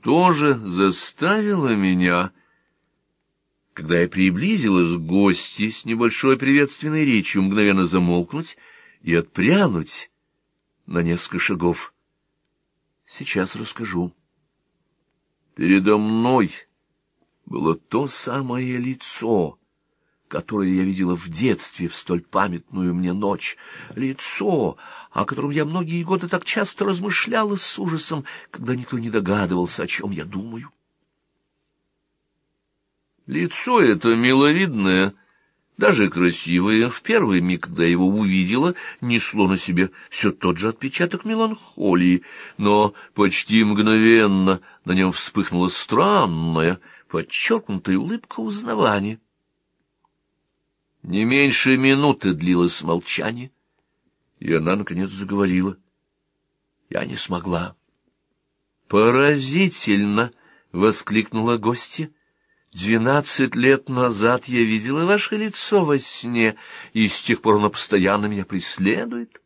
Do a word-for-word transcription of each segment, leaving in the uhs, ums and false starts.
Что же заставило меня, когда я приблизилась к гости с небольшой приветственной речью, мгновенно замолкнуть и отпрянуть на несколько шагов? Сейчас расскажу. Передо мной было то самое лицо, которое я видела в детстве в столь памятную мне ночь. Лицо, о котором я многие годы так часто размышляла с ужасом, когда никто не догадывался, о чем я думаю. Лицо это миловидное, даже красивое, в первый миг, когда я его увидела, несло на себе все тот же отпечаток меланхолии, но почти мгновенно на нем вспыхнула странная, подчеркнутая улыбка узнавания. Не меньше минуты длилось молчание, и она, наконец, заговорила. Я не смогла. «Поразительно!» — воскликнула гостья. «Двенадцать лет назад я видела ваше лицо во сне, и с тех пор оно постоянно меня преследует».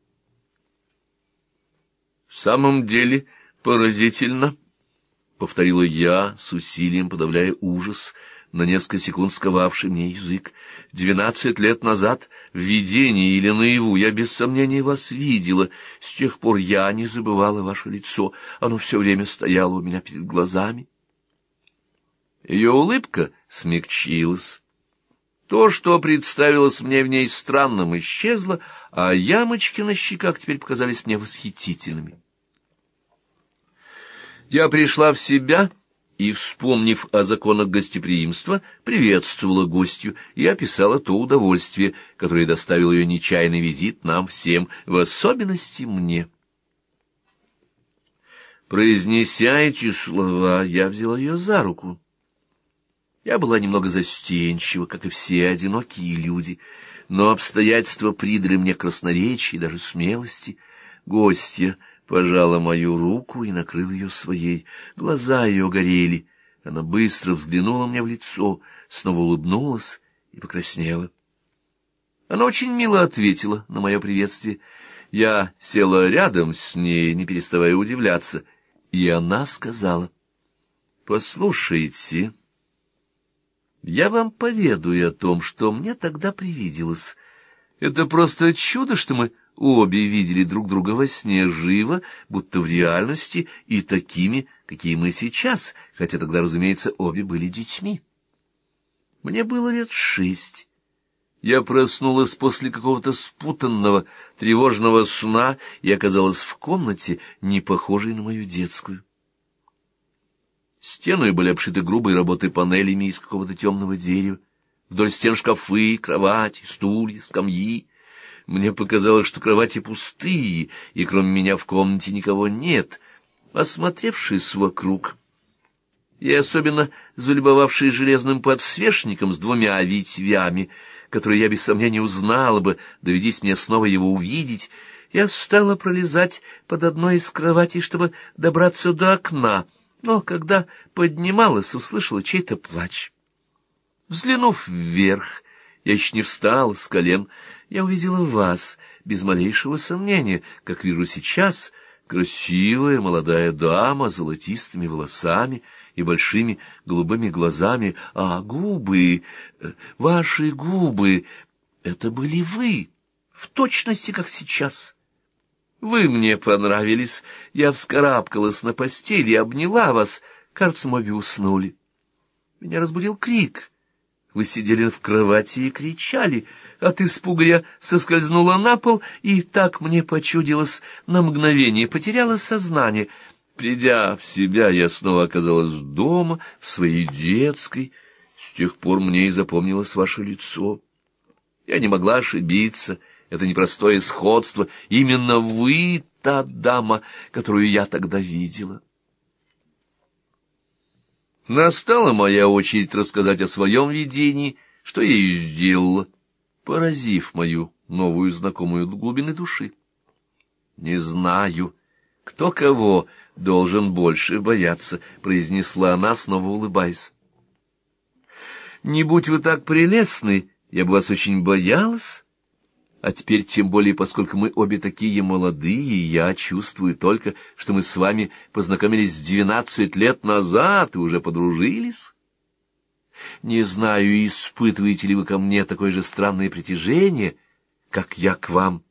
«В самом деле поразительно!» — повторила я, с усилием подавляя ужас, на несколько секунд сковавший мне язык. «Двенадцать лет назад в видении или наяву я без сомнения вас видела. С тех пор я не забывала ваше лицо, оно все время стояло у меня перед глазами». Ее улыбка смягчилась. То, что представилось мне в ней странным, исчезло, а ямочки на щеках теперь показались мне восхитительными. Я пришла в себя и, вспомнив о законах гостеприимства, приветствовала гостью и описала то удовольствие, которое доставил ее нечаянный визит нам всем, в особенности мне. Произнеся эти слова, я взяла ее за руку. Я была немного застенчива, как и все одинокие люди, но обстоятельства придали мне красноречия и даже смелости. Гостья пожала мою руку и накрыла ее своей. Глаза ее горели. Она быстро взглянула мне в лицо, снова улыбнулась и покраснела. Она очень мило ответила на мое приветствие. Я села рядом с ней, не переставая удивляться, и она сказала: «Послушайте, я вам поведаю о том, что мне тогда привиделось. Это просто чудо, что мы обе видели друг друга во сне живо, будто в реальности, и такими, какие мы сейчас, хотя тогда, разумеется, обе были детьми. Мне было лет шесть. Я проснулась после какого-то спутанного, тревожного сна и оказалась в комнате, не похожей на мою детскую. Стены были обшиты грубой работой панелями из какого-то темного дерева. Вдоль стен шкафы, кровати, стулья, скамьи. Мне показалось, что кровати пустые, и кроме меня в комнате никого нет. Осмотревшись вокруг, и особенно залюбовавшись железным подсвечником с двумя ветвями, которые я без сомнения узнала бы, доведись мне снова его увидеть, я стала пролезать под одной из кроватей, чтобы добраться до окна, но когда поднималась, услышала чей-то плач. Взглянув вверх, я еще не встала с колен, я увидела вас, без малейшего сомнения, как вижу сейчас, красивая молодая дама с золотистыми волосами и большими голубыми глазами, а губы, ваши губы, это были вы, в точности, как сейчас. Вы мне понравились, я вскарабкалась на постель и обняла вас, кажется, мы обе уснули. Меня разбудил крик. Вы сидели в кровати и кричали. От испуга я соскользнула на пол, и так мне почудилось, на мгновение потеряла сознание. Придя в себя, я снова оказалась дома, в своей детской. С тех пор мне и запомнилось ваше лицо. Я не могла ошибиться. Это непростое сходство. Именно вы та дама, которую я тогда видела. Настала моя очередь рассказать о своем видении, что я и сделала, поразив мою новую знакомую до глубины души. «Не знаю, кто кого должен больше бояться», — произнесла она, снова улыбаясь. «Не будь вы так прелестны, я бы вас очень боялась. А теперь, тем более, поскольку мы обе такие молодые, я чувствую только, что мы с вами познакомились двенадцать лет назад и уже подружились. Не знаю, испытываете ли вы ко мне такое же странное притяжение, как я к вам.